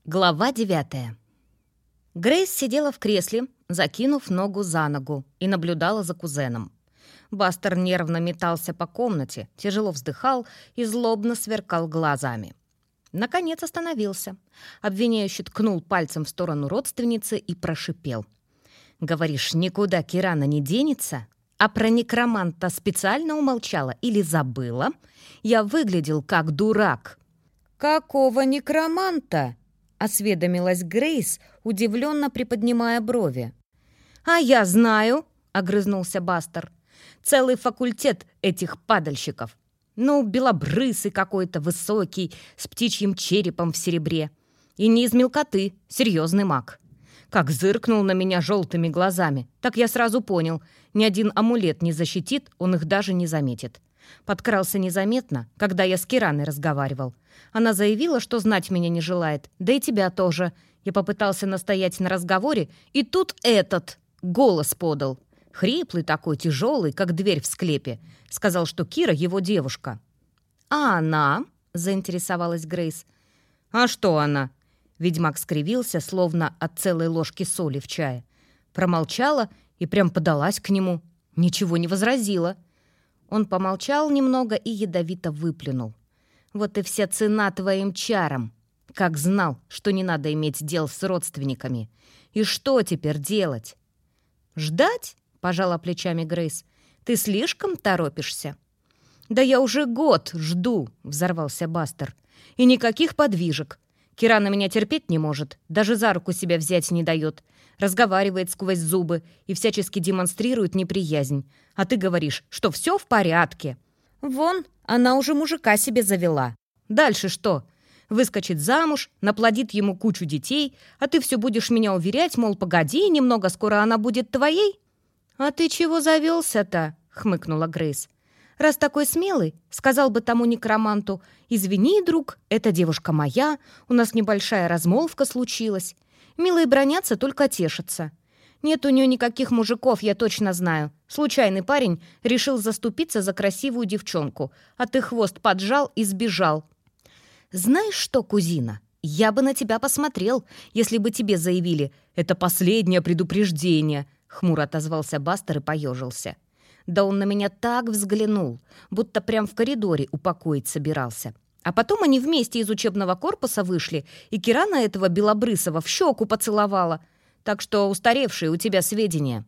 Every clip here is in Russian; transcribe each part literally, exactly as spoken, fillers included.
Глава девятая. Грейс сидела в кресле, закинув ногу за ногу, и наблюдала за кузеном. Бастер нервно метался по комнате, тяжело вздыхал и злобно сверкал глазами. Наконец остановился. Обвиняющий ткнул пальцем в сторону родственницы и прошипел. «Говоришь, никуда Кирана не денется? А про некроманта специально умолчала или забыла? Я выглядел как дурак». «Какого некроманта?» — осведомилась Грейс, удивленно приподнимая брови. «А я знаю», — огрызнулся Бастер. «Целый факультет этих падальщиков. Ну, белобрысый какой-то, высокий, с птичьим черепом в серебре. И не из мелкоты, серьезный маг. Как зыркнул на меня желтыми глазами, так я сразу понял, ни один амулет не защитит, он их даже не заметит. Подкрался незаметно, когда я с Кираной разговаривал. Она заявила, что знать меня не желает, да и тебя тоже. Я попытался настоять на разговоре, и тут этот голос подал. Хриплый такой, тяжелый, как дверь в склепе. Сказал, что Кира его девушка. «А она?» — заинтересовалась Грейс. «А что она?» Ведьмак скривился, словно от целой ложки соли в чае. Промолчала и прям подалась к нему. Ничего не возразила. Он помолчал немного и ядовито выплюнул. «Вот и вся цена твоим чарам. Как знал, что не надо иметь дел с родственниками. И что теперь делать?» «Ждать?» — пожала плечами Грейс. «Ты слишком торопишься?» «Да я уже год жду», — взорвался Бастер. «И никаких подвижек. Кирана меня терпеть не может, даже за руку себя взять не дает. Разговаривает сквозь зубы и всячески демонстрирует неприязнь. А ты говоришь, что все в порядке. Вон, она уже мужика себе завела. Дальше что? Выскочит замуж, наплодит ему кучу детей, а ты все будешь меня уверять, мол, погоди, немного скоро она будет твоей?» «А ты чего завелся-то?» — хмыкнула Грейс. «Раз такой смелый, сказал бы тому некроманту, извини, друг, эта девушка моя, у нас небольшая размолвка случилась. Милые бранятся, только тешатся. Нет у нее никаких мужиков, я точно знаю. Случайный парень решил заступиться за красивую девчонку, а ты хвост поджал и сбежал. Знаешь что, кузина, я бы на тебя посмотрел, если бы тебе заявили, это последнее предупреждение», — хмуро отозвался Бастер и поежился. Да он на меня так взглянул, будто прям в коридоре упокоить собирался. А потом они вместе из учебного корпуса вышли, и Кирана этого белобрысого в щеку поцеловала. Так что устаревшие у тебя сведения».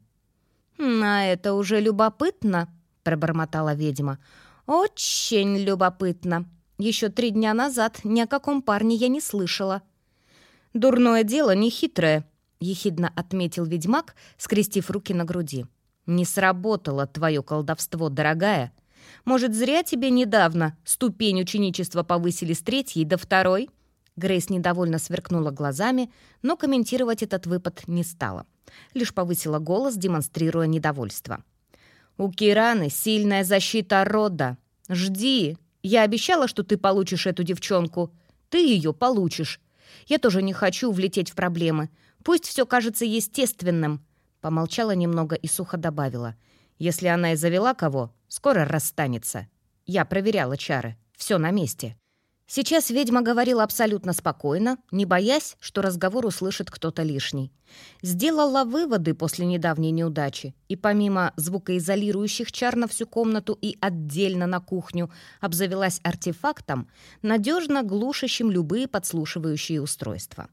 «А это уже любопытно», — пробормотала ведьма. «Очень любопытно. Еще три дня назад ни о каком парне я не слышала». «Дурное дело нехитрое», — ехидно отметил ведьмак, скрестив руки на груди. «Не сработало твое колдовство, дорогая. Может, зря тебе недавно ступень ученичества повысили с третьей до второй?» Грейс недовольно сверкнула глазами, но комментировать этот выпад не стала. Лишь повысила голос, демонстрируя недовольство. «У Кираны сильная защита рода. Жди. Я обещала, что ты получишь эту девчонку. Ты ее получишь. Я тоже не хочу влететь в проблемы. Пусть все кажется естественным». Помолчала немного и сухо добавила. «Если она и завела кого, скоро расстанется. Я проверяла чары. Все на месте». Сейчас ведьма говорила абсолютно спокойно, не боясь, что разговор услышит кто-то лишний. Сделала выводы после недавней неудачи, и помимо звукоизолирующих чар на всю комнату и отдельно на кухню, обзавелась артефактом, надежно глушащим любые подслушивающие устройства.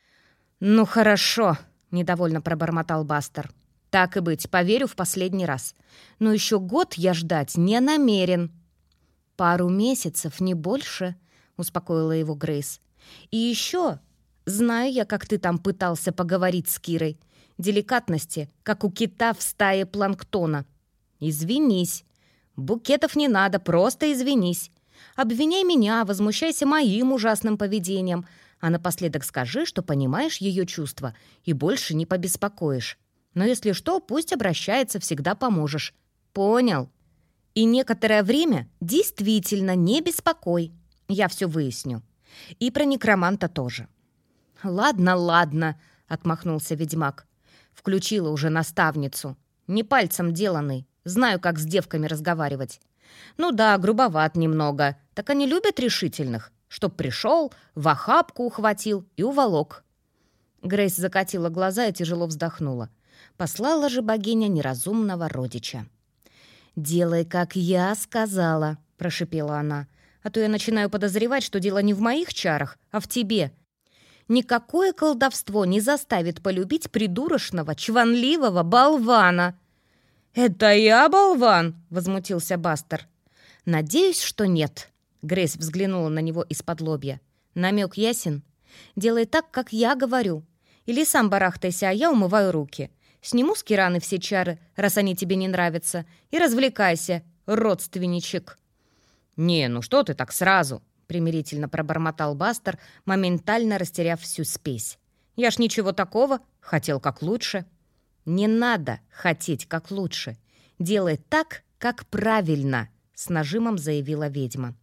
«Ну хорошо», — недовольно пробормотал Бастер. «Так и быть, поверю в последний раз. Но еще год я ждать не намерен». «Пару месяцев, не больше», — успокоила его Грейс. «И еще, знаю я, как ты там пытался поговорить с Кирой. Деликатности, как у кита в стае планктона. Извинись. Букетов не надо, просто извинись. Обвиняй меня, возмущайся моим ужасным поведением, а напоследок скажи, что понимаешь ее чувства и больше не побеспокоишь. Но если что, пусть обращается, всегда поможешь. Понял? И некоторое время действительно не беспокой. Я все выясню. И про некроманта тоже». «Ладно, ладно», — отмахнулся ведьмак. Включила уже наставницу. Не пальцем деланный. Знаю, как с девками разговаривать. Ну да, грубоват немного. Так они любят решительных. чтоб пришел, в охапку ухватил и уволок». Грейс закатила глаза и тяжело вздохнула. Послала же богиня неразумного родича. «Делай, как я сказала», — прошипела она, «а то я начинаю подозревать, что дело не в моих чарах, а в тебе. Никакое колдовство не заставит полюбить придурочного, чванливого болвана». «Это я болван?» — возмутился Бастер. «Надеюсь, что нет». Грейс взглянула на него из-под лобья. «Намек ясен? Делай так, как я говорю. Или сам барахтайся, а я умываю руки. Сниму с Кираны все чары, раз они тебе не нравятся, и развлекайся, родственничек». «Не, ну что ты так сразу?» — примирительно пробормотал Бастер, моментально растеряв всю спесь. «Я ж ничего такого, хотел как лучше». «Не надо хотеть как лучше. Делай так, как правильно», — с нажимом заявила ведьма.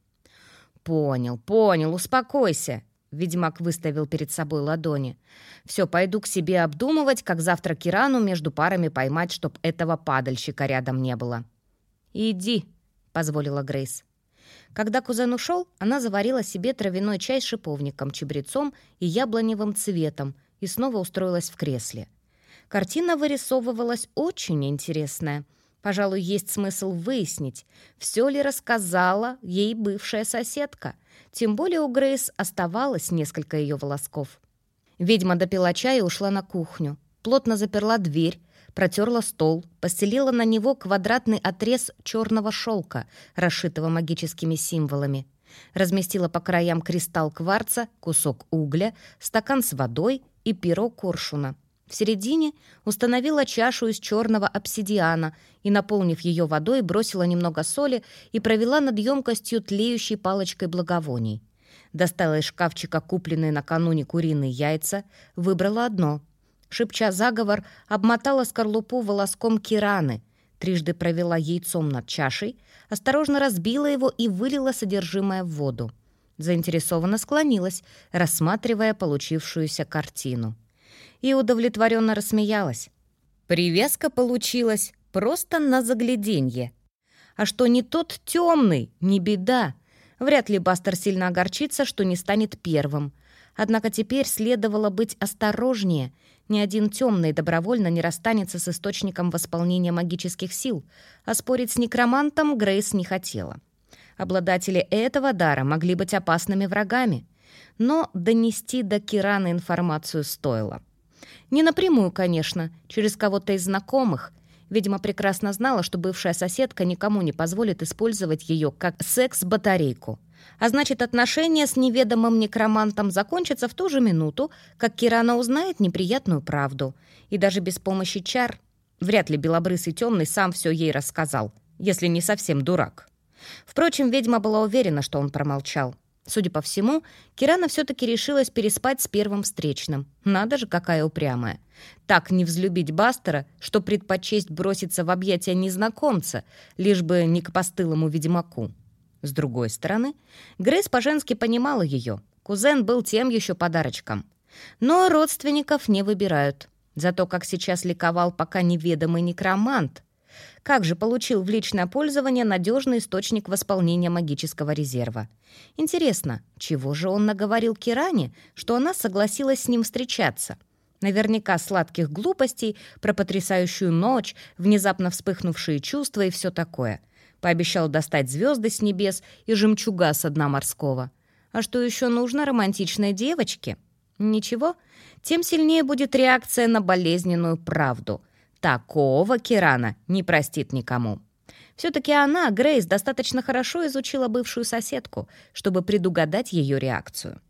«Понял, понял, успокойся». Ведьмак выставил перед собой ладони. «Все, пойду к себе обдумывать, как завтра Кирану между парами поймать, чтоб этого падальщика рядом не было». «Иди», — позволила Грейс. Когда кузен ушел, она заварила себе травяной чай с шиповником, чабрецом и яблоневым цветом и снова устроилась в кресле. Картина вырисовывалась очень интересная. Пожалуй, есть смысл выяснить, все ли рассказала ей бывшая соседка. Тем более у Грейс оставалось несколько ее волосков. Ведьма допила чай и ушла на кухню. Плотно заперла дверь, протерла стол, постелила на него квадратный отрез черного шелка, расшитого магическими символами. Разместила по краям кристалл кварца, кусок угля, стакан с водой и перо коршуна. В середине установила чашу из черного обсидиана и, наполнив ее водой, бросила немного соли и провела над емкостью тлеющей палочкой благовоний. Достала из шкафчика купленные накануне куриные яйца, выбрала одно. Шепча заговор, обмотала скорлупу волоском Кираны, трижды провела яйцом над чашей, осторожно разбила его и вылила содержимое в воду. Заинтересованно склонилась, рассматривая получившуюся картину. И удовлетворенно рассмеялась. Привязка получилась просто на загляденье. А что не тот темный, не беда. Вряд ли Бастер сильно огорчится, что не станет первым. Однако теперь следовало быть осторожнее. Ни один темный добровольно не расстанется с источником восполнения магических сил, а спорить с некромантом Грейс не хотела. Обладатели этого дара могли быть опасными врагами. Но донести до Кираны информацию стоило. Не напрямую, конечно, через кого-то из знакомых. Видимо, прекрасно знала, что бывшая соседка никому не позволит использовать ее как секс-батарейку. А значит, отношения с неведомым некромантом закончатся в ту же минуту, как Кирана узнает неприятную правду. И даже без помощи чар вряд ли белобрысый темный сам все ей рассказал, если не совсем дурак. Впрочем, ведьма была уверена, что он промолчал. Судя по всему, Кирана все-таки решилась переспать с первым встречным. Надо же, какая упрямая. Так не взлюбить Бастера, что предпочесть броситься в объятия незнакомца, лишь бы не к постылому ведьмаку. С другой стороны, Грейс по-женски понимала ее. Кузен был тем еще подарочком. Но родственников не выбирают. Зато как сейчас ликовал пока неведомый некромант. Как же получил в личное пользование надежный источник восполнения магического резерва. Интересно, чего же он наговорил Киране, что она согласилась с ним встречаться? Наверняка сладких глупостей про потрясающую ночь, внезапно вспыхнувшие чувства и все такое. Пообещал достать звезды с небес и жемчуга со дна морского. А что еще нужно романтичной девочке? Ничего, тем сильнее будет реакция на болезненную правду. Такого Кирана не простит никому. Все-таки она, Грейс, достаточно хорошо изучила бывшую соседку, чтобы предугадать ее реакцию.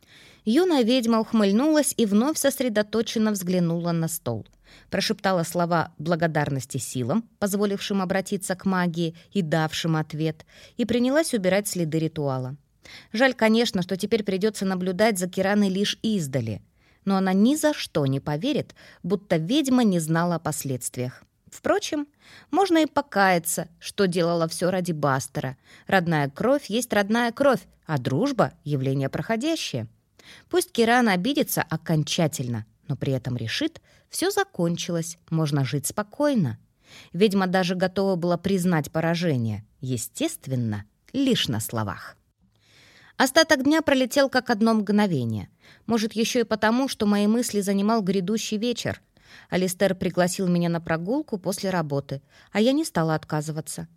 Юная ведьма ухмыльнулась и вновь сосредоточенно взглянула на стол. Прошептала слова благодарности силам, позволившим обратиться к магии и давшим ответ, и принялась убирать следы ритуала. Жаль, конечно, что теперь придется наблюдать за Кираной лишь издали. Но она ни за что не поверит, будто ведьма не знала о последствиях. Впрочем, можно и покаяться, что делала все ради Бастера. Родная кровь есть родная кровь, а дружба — явление проходящее. Пусть Кирана обидится окончательно, но при этом решит, все закончилось, можно жить спокойно. Ведьма даже готова была признать поражение. Естественно, лишь на словах. Остаток дня пролетел как одно мгновение. Может, еще и потому, что мои мысли занимал грядущий вечер. Алистер пригласил меня на прогулку после работы, а я не стала отказываться.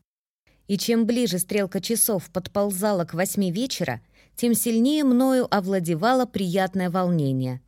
И чем ближе стрелка часов подползала к восьми вечера, тем сильнее мною овладевало приятное волнение.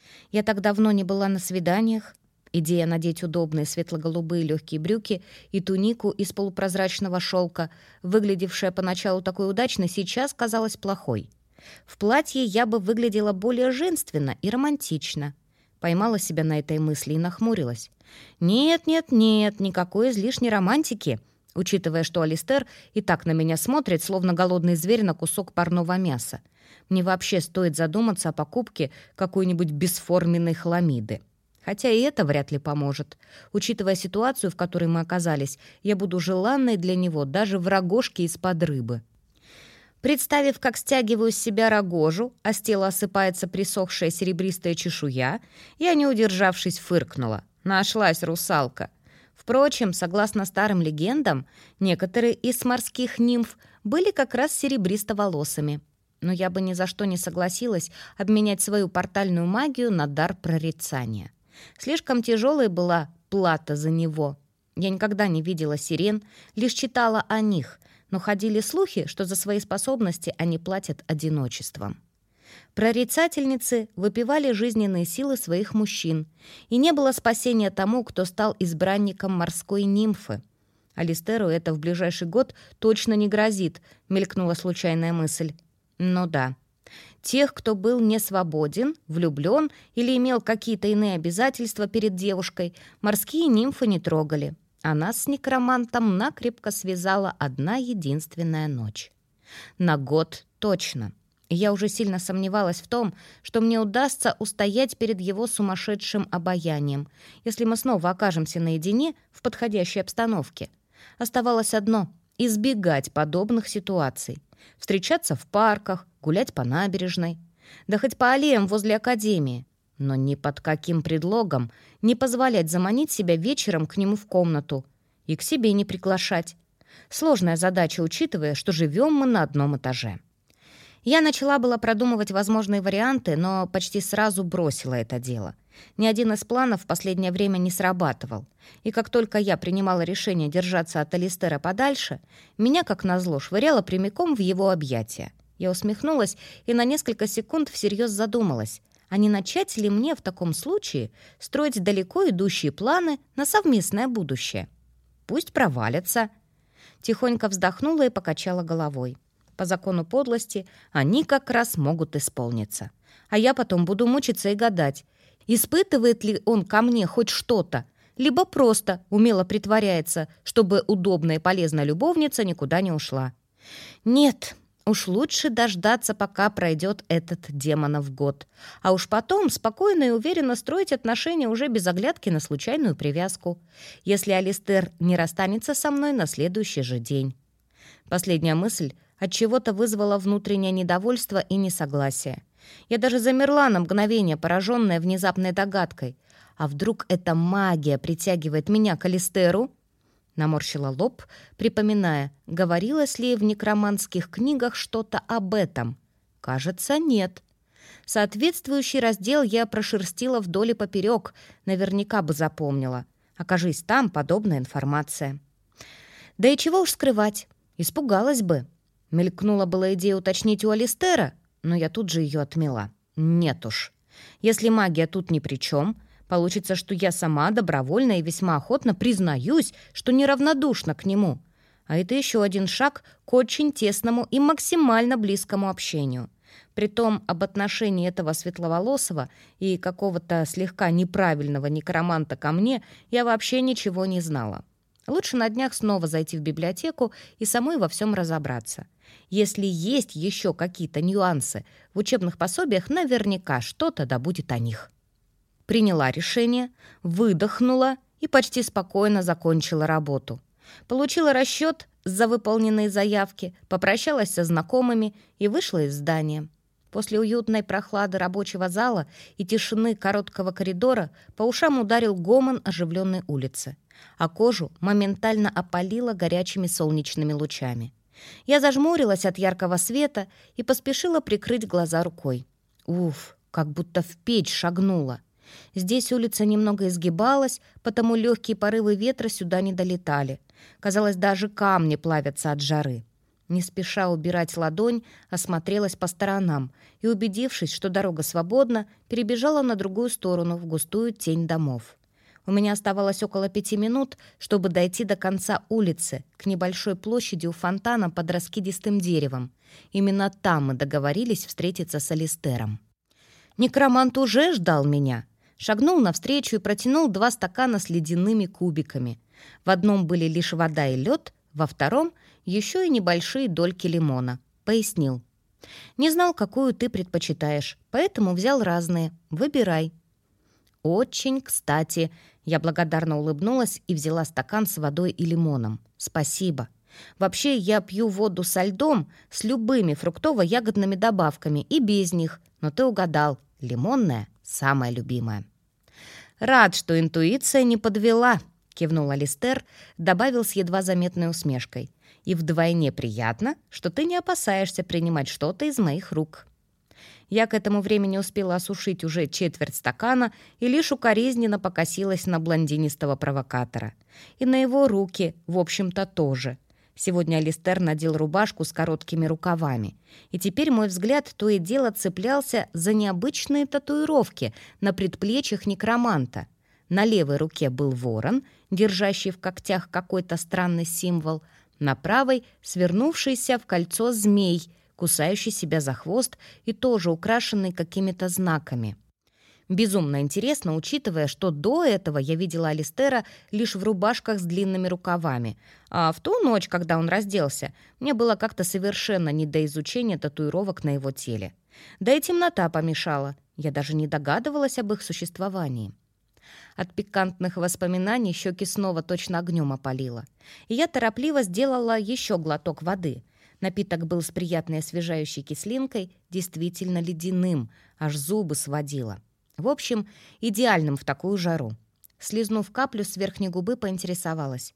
Я так давно не была на свиданиях. Идея надеть удобные светло-голубые легкие брюки и тунику из полупрозрачного шелка, выглядевшая поначалу такой удачной, сейчас казалась плохой. В платье я бы выглядела более женственно и романтично. Поймала себя на этой мысли и нахмурилась. Нет, нет, нет, никакой излишней романтики, учитывая, что Алистер и так на меня смотрит, словно голодный зверь на кусок парного мяса. Мне вообще стоит задуматься о покупке какой-нибудь бесформенной хламиды. Хотя и это вряд ли поможет. Учитывая ситуацию, в которой мы оказались, я буду желанной для него даже в рогожке из-под рыбы. Представив, как стягиваю с себя рогожу, а с тела осыпается присохшая серебристая чешуя, я, не удержавшись, фыркнула. Нашлась русалка. Впрочем, согласно старым легендам, некоторые из морских нимф были как раз серебристоволосыми. Но я бы ни за что не согласилась обменять свою портальную магию на дар прорицания. Слишком тяжелой была плата за него. Я никогда не видела сирен, лишь читала о них, но ходили слухи, что за свои способности они платят одиночеством. Прорицательницы выпивали жизненные силы своих мужчин, и не было спасения тому, кто стал избранником морской нимфы. Алистеру это в ближайший год точно не грозит, мелькнула случайная мысль. Ну да. Тех, кто был не свободен, влюблен или имел какие-то иные обязательства перед девушкой, морские нимфы не трогали. А нас с некромантом накрепко связала одна единственная ночь. На год точно. Я уже сильно сомневалась в том, что мне удастся устоять перед его сумасшедшим обаянием, если мы снова окажемся наедине в подходящей обстановке. Оставалось одно — избегать подобных ситуаций. Встречаться в парках, гулять по набережной, да хоть по аллеям возле академии. Но ни под каким предлогом не позволять заманить себя вечером к нему в комнату и к себе не приглашать. Сложная задача, учитывая, что живем мы на одном этаже. Я начала было продумывать возможные варианты, но почти сразу бросила это дело. Ни один из планов в последнее время не срабатывал. И как только я принимала решение держаться от Алистера подальше, меня, как назло, швыряло прямиком в его объятия. Я усмехнулась и на несколько секунд всерьез задумалась, а не начать ли мне в таком случае строить далеко идущие планы на совместное будущее? Пусть провалятся. Тихонько вздохнула и покачала головой. По закону подлости они как раз могут исполниться. А я потом буду мучиться и гадать, испытывает ли он ко мне хоть что-то, либо просто умело притворяется, чтобы удобная и полезная любовница никуда не ушла. Нет, уж лучше дождаться, пока пройдет этот демонов год, а уж потом спокойно и уверенно строить отношения уже без оглядки на случайную привязку, если Алистер не расстанется со мной на следующий же день. Последняя мысль отчего-то вызвала внутреннее недовольство и несогласие. Я даже замерла на мгновение, пораженная внезапной догадкой. А вдруг эта магия притягивает меня к Алистеру? Наморщила лоб, припоминая, говорилось ли в некроманских книгах что-то об этом. Кажется, нет. Соответствующий раздел я прошерстила вдоль и поперек, наверняка бы запомнила. Окажись там подобная информация. Да и чего уж скрывать, испугалась бы. Мелькнула была идея уточнить у Алистера, но я тут же ее отмела. Нет уж. Если магия тут ни при чем, получится, что я сама добровольно и весьма охотно признаюсь, что неравнодушна к нему. А это еще один шаг к очень тесному и максимально близкому общению. Притом об отношении этого светловолосого и какого-то слегка неправильного некроманта ко мне я вообще ничего не знала. Лучше на днях снова зайти в библиотеку и самой во всем разобраться. Если есть еще какие-то нюансы, в учебных пособиях наверняка что-то да будет о них. Приняла решение, выдохнула и почти спокойно закончила работу. Получила расчет за выполненные заявки, попрощалась со знакомыми и вышла из здания. После уютной прохлады рабочего зала и тишины короткого коридора по ушам ударил гомон оживленной улицы, а кожу моментально опалило горячими солнечными лучами. Я зажмурилась от яркого света и поспешила прикрыть глаза рукой. Уф, как будто в печь шагнула. Здесь улица немного изгибалась, потому легкие порывы ветра сюда не долетали. Казалось, даже камни плавятся от жары. Не спеша убирать ладонь, осмотрелась по сторонам и, убедившись, что дорога свободна, перебежала на другую сторону, в густую тень домов. У меня оставалось около пяти минут, чтобы дойти до конца улицы, к небольшой площади у фонтана под раскидистым деревом. Именно там мы договорились встретиться с Алистером. Некромант уже ждал меня. Шагнул навстречу и протянул два стакана с ледяными кубиками. В одном были лишь вода и лед, во втором — еще и небольшие дольки лимона. Пояснил. «Не знал, какую ты предпочитаешь, поэтому взял разные. Выбирай». «Очень кстати». Я благодарно улыбнулась и взяла стакан с водой и лимоном. «Спасибо. Вообще, я пью воду со льдом, с любыми фруктово-ягодными добавками и без них. Но ты угадал. Лимонная — самая любимая». «Рад, что интуиция не подвела», — кивнул Алистер, добавил с едва заметной усмешкой. «И вдвойне приятно, что ты не опасаешься принимать что-то из моих рук». Я к этому времени успела осушить уже четверть стакана и лишь укоризненно покосилась на блондинистого провокатора. И на его руки, в общем-то, тоже. Сегодня Алистер надел рубашку с короткими рукавами. И теперь мой взгляд то и дело цеплялся за необычные татуировки на предплечьях некроманта. На левой руке был ворон, держащий в когтях какой-то странный символ. На правой — свернувшийся в кольцо змей, кусающий себя за хвост и тоже украшенный какими-то знаками. Безумно интересно, учитывая, что до этого я видела Алистера лишь в рубашках с длинными рукавами, а в ту ночь, когда он разделся, мне было как-то совершенно не до изучения татуировок на его теле. Да и темнота помешала, я даже не догадывалась об их существовании. От пикантных воспоминаний щеки снова точно огнем опалило, и я торопливо сделала еще глоток воды. Напиток был с приятной освежающей кислинкой, действительно ледяным, аж зубы сводило. В общем, идеальным в такую жару. Слизнув каплю с верхней губы, поинтересовалась.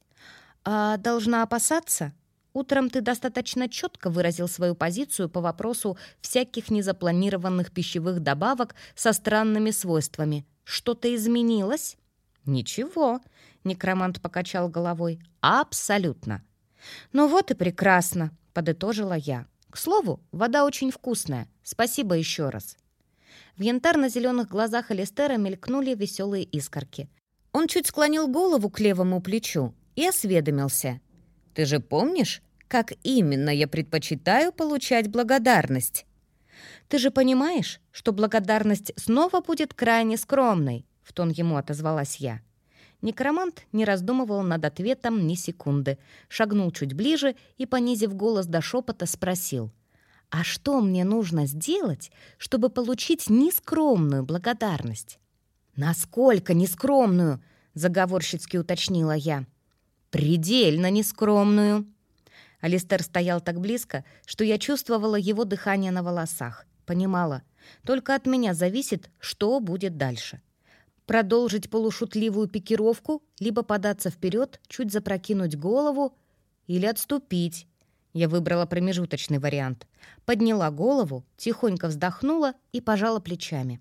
«А должна опасаться? Утром ты достаточно четко выразил свою позицию по вопросу всяких незапланированных пищевых добавок со странными свойствами. Что-то изменилось?» «Ничего», — некромант покачал головой. «Абсолютно». «Ну вот и прекрасно», — подытожила я. «К слову, вода очень вкусная. Спасибо еще раз». В янтарно-зеленых глазах Алистера мелькнули веселые искорки. Он чуть склонил голову к левому плечу и осведомился. «Ты же помнишь, как именно я предпочитаю получать благодарность?» «Ты же понимаешь, что благодарность снова будет крайне скромной», — в тон ему отозвалась я. Некромант не раздумывал над ответом ни секунды, шагнул чуть ближе и, понизив голос до шепота, спросил. «А что мне нужно сделать, чтобы получить нескромную благодарность?» «Насколько нескромную?» — заговорщицки уточнила я. «Предельно нескромную». Алистер стоял так близко, что я чувствовала его дыхание на волосах. Понимала, только от меня зависит, что будет дальше. Продолжить полушутливую пикировку, либо податься вперед, чуть запрокинуть голову, или отступить. Я выбрала промежуточный вариант. Подняла голову, тихонько вздохнула и пожала плечами.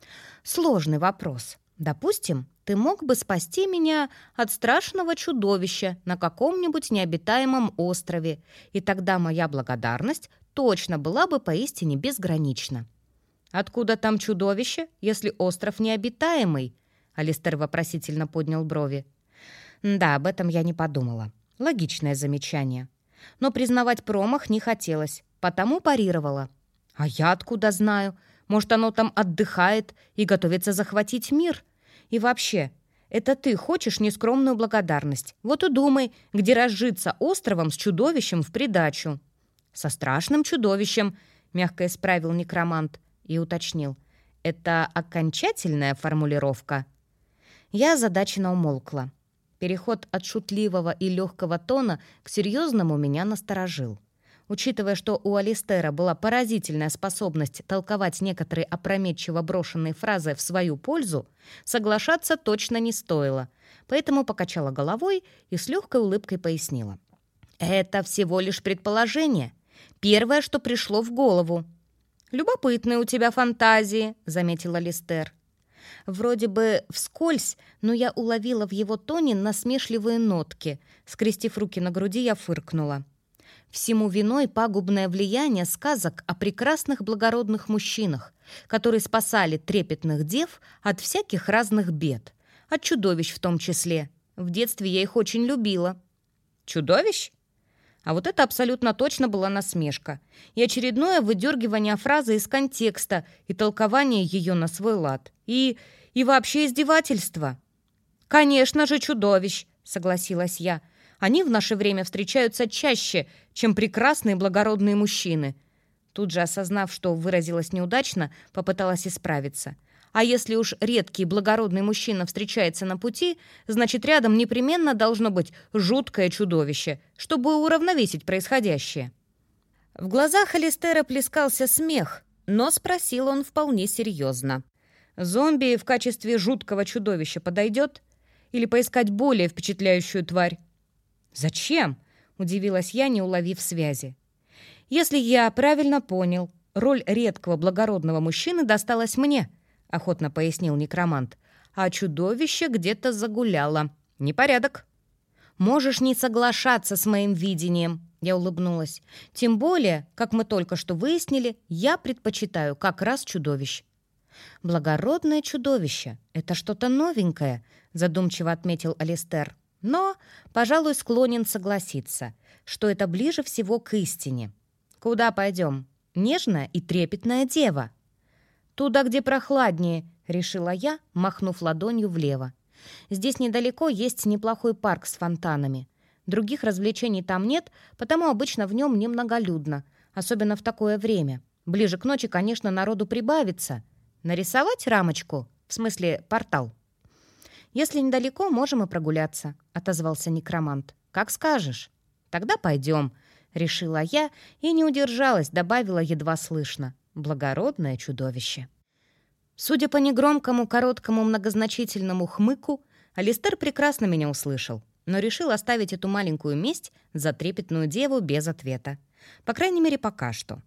Сложный вопрос. Допустим, ты мог бы спасти меня от страшного чудовища на каком-нибудь необитаемом острове, и тогда моя благодарность точно была бы поистине безгранична. «Откуда там чудовище, если остров необитаемый?» Алистер вопросительно поднял брови. Да, об этом я не подумала. Логичное замечание. Но признавать промах не хотелось, потому парировала. «А я откуда знаю? Может, оно там отдыхает и готовится захватить мир? И вообще, это ты хочешь нескромную благодарность. Вот и думай, где разжиться островом с чудовищем в придачу». «Со страшным чудовищем», — мягко исправил некромант и уточнил. «Это окончательная формулировка?» Я озадаченно умолкла. Переход от шутливого и легкого тона к серьезному меня насторожил. Учитывая, что у Алистера была поразительная способность толковать некоторые опрометчиво брошенные фразы в свою пользу, соглашаться точно не стоило, поэтому покачала головой и с легкой улыбкой пояснила. Это всего лишь предположение. Первое, что пришло в голову. «Любопытные у тебя фантазии», — заметила Алистер. Вроде бы вскользь, но я уловила в его тоне насмешливые нотки. Скрестив руки на груди, я фыркнула. Всему виной пагубное влияние сказок о прекрасных благородных мужчинах, которые спасали трепетных дев от всяких разных бед, от чудовищ в том числе. В детстве я их очень любила. Чудовищ? А вот это абсолютно точно была насмешка. И очередное выдергивание фразы из контекста и толкование ее на свой лад. И, и вообще издевательство. «Конечно же, чудовищ!» — согласилась я. «Они в наше время встречаются чаще, чем прекрасные благородные мужчины». Тут же, осознав, что выразилась неудачно, попыталась исправиться. А если уж редкий благородный мужчина встречается на пути, значит, рядом непременно должно быть жуткое чудовище, чтобы уравновесить происходящее. В глазах Алистера плескался смех, но спросил он вполне серьезно. «Зомби в качестве жуткого чудовища подойдет? Или поискать более впечатляющую тварь?» «Зачем?» — удивилась я, не уловив связи. «Если я правильно понял, роль редкого благородного мужчины досталась мне», — охотно пояснил некромант. «А чудовище где-то загуляло. Непорядок». «Можешь не соглашаться с моим видением», — я улыбнулась. «Тем более, как мы только что выяснили, я предпочитаю как раз чудовищ». «Благородное чудовище — это что-то новенькое», — задумчиво отметил Алистер. «Но, пожалуй, склонен согласиться, что это ближе всего к истине. Куда пойдем? Нежная и трепетная дева». «Туда, где прохладнее», — решила я, махнув ладонью влево. «Здесь недалеко есть неплохой парк с фонтанами. Других развлечений там нет, потому обычно в нем немноголюдно, особенно в такое время. Ближе к ночи, конечно, народу прибавится. Нарисовать рамочку? В смысле, портал?» «Если недалеко, можем и прогуляться», — отозвался некромант. «Как скажешь». «Тогда пойдем», — решила я и не удержалась, добавила едва слышно. «Благородное чудовище». Судя по негромкому, короткому, многозначительному хмыку, Алистер прекрасно меня услышал, но решил оставить эту маленькую месть за трепетную деву без ответа. По крайней мере, пока что.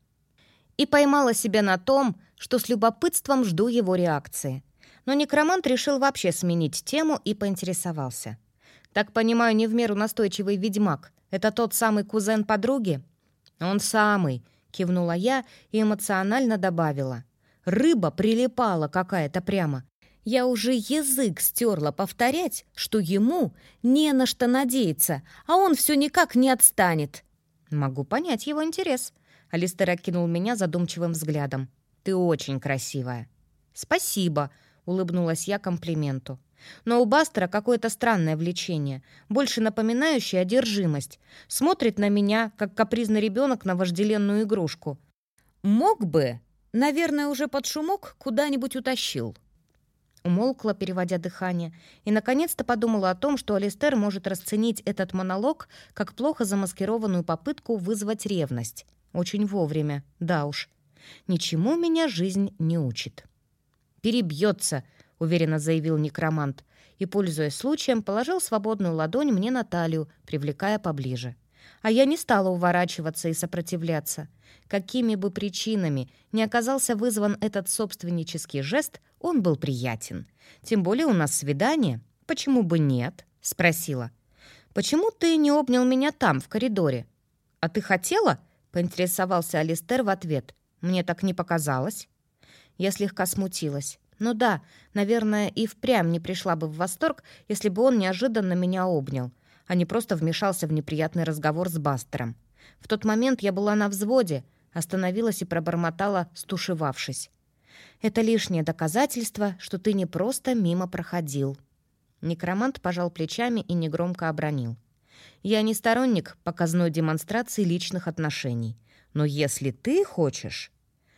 И поймала себя на том, что с любопытством жду его реакции. Но некромант решил вообще сменить тему и поинтересовался. «Так понимаю, не в меру настойчивый ведьмак. Это тот самый кузен подруги?» «Он самый», — кивнула я и эмоционально добавила. «Рыба прилипала какая-то прямо. Я уже язык стерла повторять, что ему не на что надеяться, а он все никак не отстанет». «Могу понять его интерес», — Алистер окинул меня задумчивым взглядом. «Ты очень красивая». «Спасибо», — улыбнулась я комплименту. «Но у Бастера какое-то странное влечение, больше напоминающее одержимость. Смотрит на меня, как капризный ребенок на вожделенную игрушку. Мог бы, наверное, уже под шумок куда-нибудь утащил». Умолкла, переводя дыхание, и наконец-то подумала о том, что Алистер может расценить этот монолог как плохо замаскированную попытку вызвать ревность. Очень вовремя, да уж. Ничему меня жизнь не учит. «Перебьется», — уверенно заявил некромант, и, пользуясь случаем, положил свободную ладонь мне на талию, привлекая поближе. А я не стала уворачиваться и сопротивляться. Какими бы причинами ни оказался вызван этот собственнический жест, он был приятен. «Тем более у нас свидание. Почему бы нет?» — спросила. «Почему ты не обнял меня там, в коридоре?» «А ты хотела?» — поинтересовался Алистер в ответ. «Мне так не показалось». Я слегка смутилась. Ну да, наверное, и впрямь не пришла бы в восторг, если бы он неожиданно меня обнял, а не просто вмешался в неприятный разговор с Бастером. В тот момент я была на взводе, остановилась и пробормотала, стушевавшись. «Это лишнее доказательство, что ты не просто мимо проходил». Некромант пожал плечами и негромко обронил. «Я не сторонник показной демонстрации личных отношений. Но если ты хочешь...»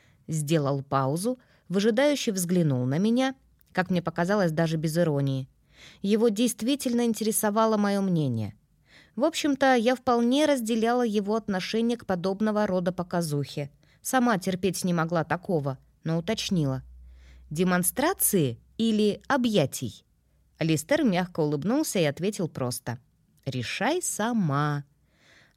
Сделал паузу, выжидающе взглянул на меня, как мне показалось, даже без иронии. Его действительно интересовало мое мнение. В общем-то, я вполне разделяла его отношение к подобного рода показухе. Сама терпеть не могла такого, но уточнила. «Демонстрации или объятий?» Алистер мягко улыбнулся и ответил просто. «Решай сама».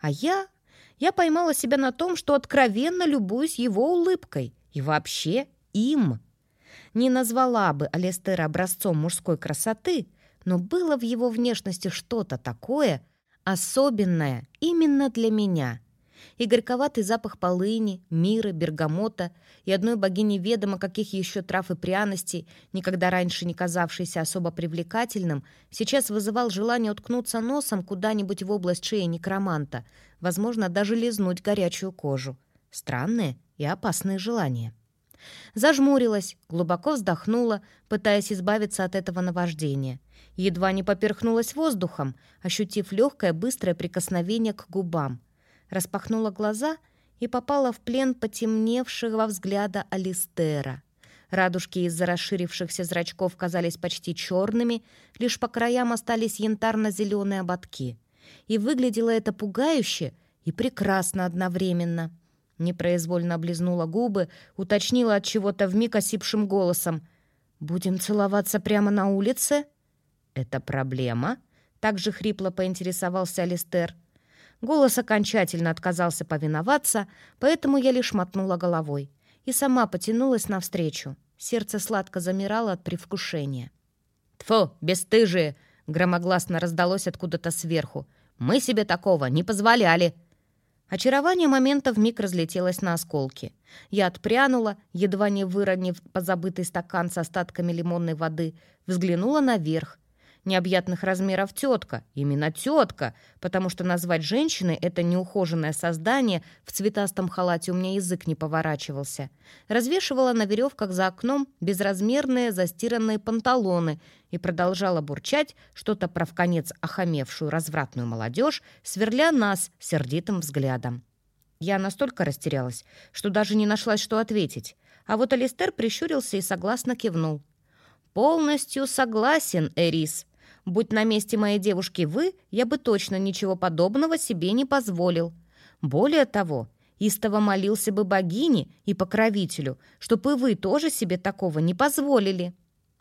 А я... Я поймала себя на том, что откровенно любуюсь его улыбкой. И вообще им. Не назвала бы Алистера образцом мужской красоты, но было в его внешности что-то такое особенное именно для меня. И горьковатый запах полыни, миры, бергамота и одной богини ведомо каких еще трав и пряностей, никогда раньше не казавшийся особо привлекательным, сейчас вызывал желание уткнуться носом куда-нибудь в область шеи некроманта, возможно, даже лизнуть горячую кожу. Странные и опасные желания. Зажмурилась, глубоко вздохнула, пытаясь избавиться от этого наваждения. Едва не поперхнулась воздухом, ощутив легкое, быстрое прикосновение к губам. Распахнула глаза и попала в плен потемневшего взгляда Алистера. Радужки из-за расширившихся зрачков казались почти черными, лишь по краям остались янтарно-зеленые ободки. И выглядело это пугающе и прекрасно одновременно. Непроизвольно облизнула губы, уточнила от чего-то вмиг осипшим голосом: «Будем целоваться прямо на улице?» «Это проблема?» — так же хрипло поинтересовался Алистер. Голос окончательно отказался повиноваться, поэтому я лишь мотнула головой и сама потянулась навстречу. Сердце сладко замирало от предвкушения. «Тьфу, бесстыжие!» — громогласно раздалось откуда-то сверху. «Мы себе такого не позволяли!» Очарование момента вмиг разлетелось на осколки. Я отпрянула, едва не выронив позабытый стакан с остатками лимонной воды, взглянула наверх. Необъятных размеров тетка, именно тетка, потому что назвать женщиной это неухоженное создание в цветастом халате у меня язык не поворачивался. Развешивала на веревках за окном безразмерные застиранные панталоны и продолжала бурчать что-то про вконец охамевшую развратную молодежь, сверля нас сердитым взглядом. Я настолько растерялась, что даже не нашлась, что ответить. А вот Алистер прищурился и согласно кивнул. «Полностью согласен, Эрис. Будь на месте моей девушки вы, я бы точно ничего подобного себе не позволил. Более того, истово молился бы богине и покровителю, чтоб и вы тоже себе такого не позволили».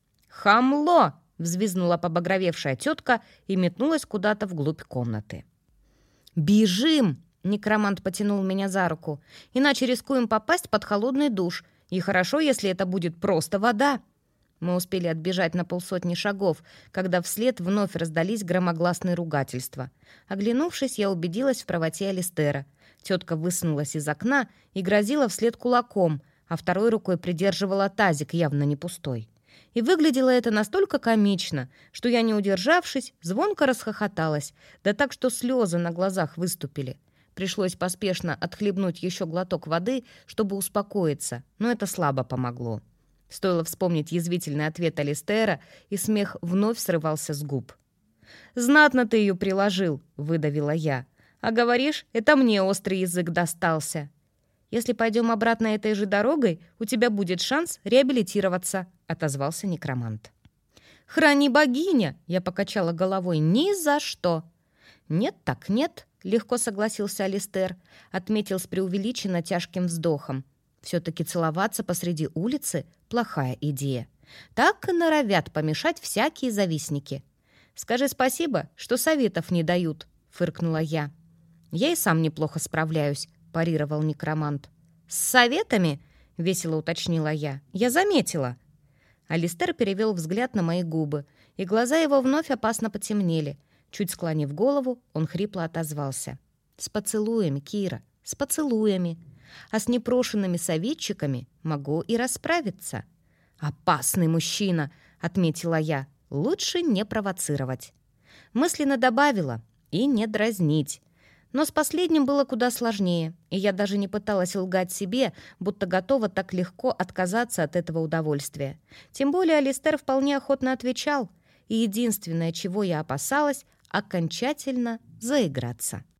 «Хамло!» — взвизгнула побагровевшая тетка и метнулась куда-то вглубь комнаты. «Бежим!» — некромант потянул меня за руку. «Иначе рискуем попасть под холодный душ. И хорошо, если это будет просто вода». Мы успели отбежать на полсотни шагов, когда вслед вновь раздались громогласные ругательства. Оглянувшись, я убедилась в правоте Алистера. Тетка высунулась из окна и грозила вслед кулаком, а второй рукой придерживала тазик, явно не пустой. И выглядело это настолько комично, что я, не удержавшись, звонко расхохоталась, да так, что слезы на глазах выступили. Пришлось поспешно отхлебнуть еще глоток воды, чтобы успокоиться, но это слабо помогло. Стоило вспомнить язвительный ответ Алистера, и смех вновь срывался с губ. «Знатно ты ее приложил», — выдавила я. «А говоришь, это мне острый язык достался. Если пойдем обратно этой же дорогой, у тебя будет шанс реабилитироваться», — отозвался некромант. «Храни богиня!» — я покачала головой. «Ни за что!» «Нет так нет», — легко согласился Алистер, отметил с преувеличенно тяжким вздохом. Все-таки целоваться посреди улицы — плохая идея. Так и норовят помешать всякие завистники. «Скажи спасибо, что советов не дают», — фыркнула я. «Я и сам неплохо справляюсь», — парировал некромант. «С советами?» — весело уточнила я. «Я заметила». Алистер перевел взгляд на мои губы, и глаза его вновь опасно потемнели. Чуть склонив голову, он хрипло отозвался. «С поцелуями, Кира, с поцелуями. А с непрошенными советчиками могу и расправиться». «Опасный мужчина», — отметила я. «Лучше не провоцировать». Мысленно добавила: «и не дразнить». Но с последним было куда сложнее, и я даже не пыталась лгать себе, будто готова так легко отказаться от этого удовольствия. Тем более Алистер вполне охотно отвечал, и единственное, чего я опасалась — окончательно заиграться.